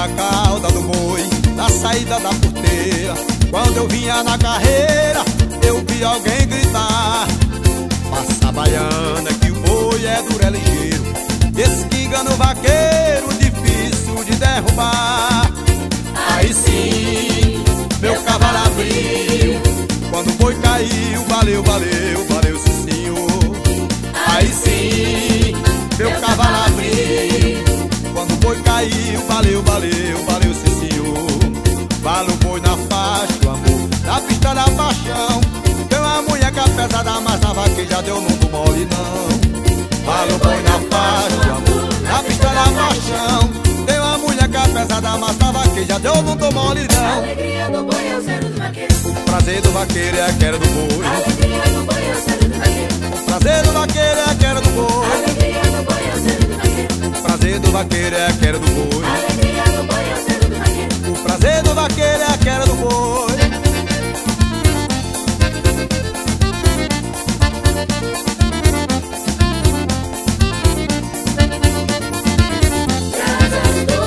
a cauda do boi na saída da porteira. Quando eu vinha na carreira, eu vi alguém gritar: passa a baiana que o boi é duro, é ligeiro. Esse que engana o vaqueiro, difícil de derrubar. Aí sim, meu cavalo abriu. Quando o boi caiu, valeu, valeu, valeu, sim senhor. Aí sim, meu cavalo abriu. Quando o boi caiu, valeu, valeu, valeu, sim senhor. Vale o boi na faixa, o amor, na pista da paixão. Tem uma munheca pesada, mas na vaqueja deu, não tô mole não. Vale o boi na faixa, o amor, na pista da paixão. Tem uma munheca pesada, mas na vaqueja deu, não tô mole não. A alegria do boi é o zero do vaqueiro. O prazer do vaqueiro é a queda do boi. A alegria do boi é o zero do vaqueiro. O prazer do vaqueiro é a queda do A boi. alegria do boi é o zero do vaqueiro. O prazer do vaqueiro é a queda do boi. A alegria do boi é o zero do vaqueiro. O prazer do vaqueiro é a queda do boi. Casas do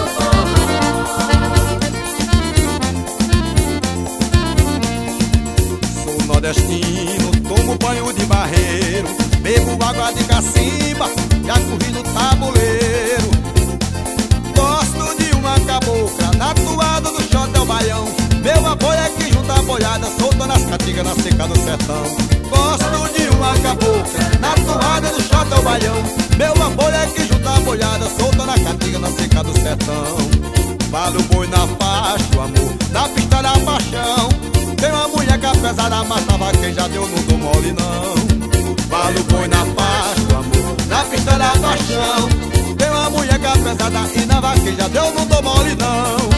forró. Sou nordestino, tomo banho de barreiro, bebo água de cacimba, já corri no tabuleiro. Gosto de uma cabocla, na toada do shot é o baião. Meu apoio é que junta a boiada, solta nas caatingas, na seca do sertão. Gosto de uma cabocla, na toada do shot é o baião. Meu apoio é que junta a boiada, solta na caatinga, na seca do sertão. Vale o boi na faixa, o amor, na pista da paixão. Tem uma munheca pesada, mas na vaqueja deu, não tô mole não. Vale o boi na faixa, o amor, na pista da paixão. Tem uma munheca pesada e na vaqueja deu, não tô mole não.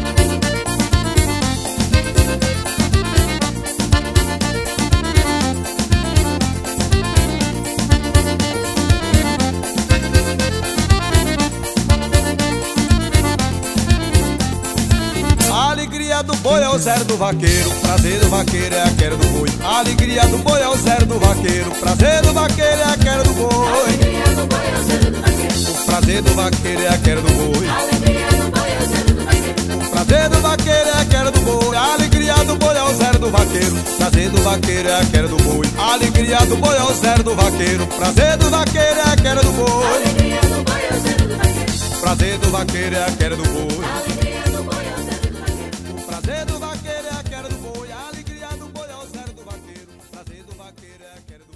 A alegria do boi é o zero do vaqueiro, o prazer do vaqueiro é a queda do boi. A alegria do boi é o zero do vaqueiro, o prazer do vaqueiro é a queda do A boi. alegria do boi é o zero do vaqueiro. O prazer do vaqueiro é a queda do boi. A alegria do boi é o zero do vaqueiro. O prazer do vaqueiro é a queda do boi. A alegria do boi é o zero do vaqueiro, o prazer do vaqueiro é a queda do boi. A alegria do boi é o zero do vaqueiro, o prazer do vaqueiro é a queda do A boi. alegria do boi é o zero do vaqueiro. O prazer do vaqueiro é a queda do boi. A alegria do boi é o zero do vaqueiro. O prazer do vaqueiro é a queda do boi. A alegria do boi é o zero do vaqueiro, o prazer do vaqueiro é a queda do boi.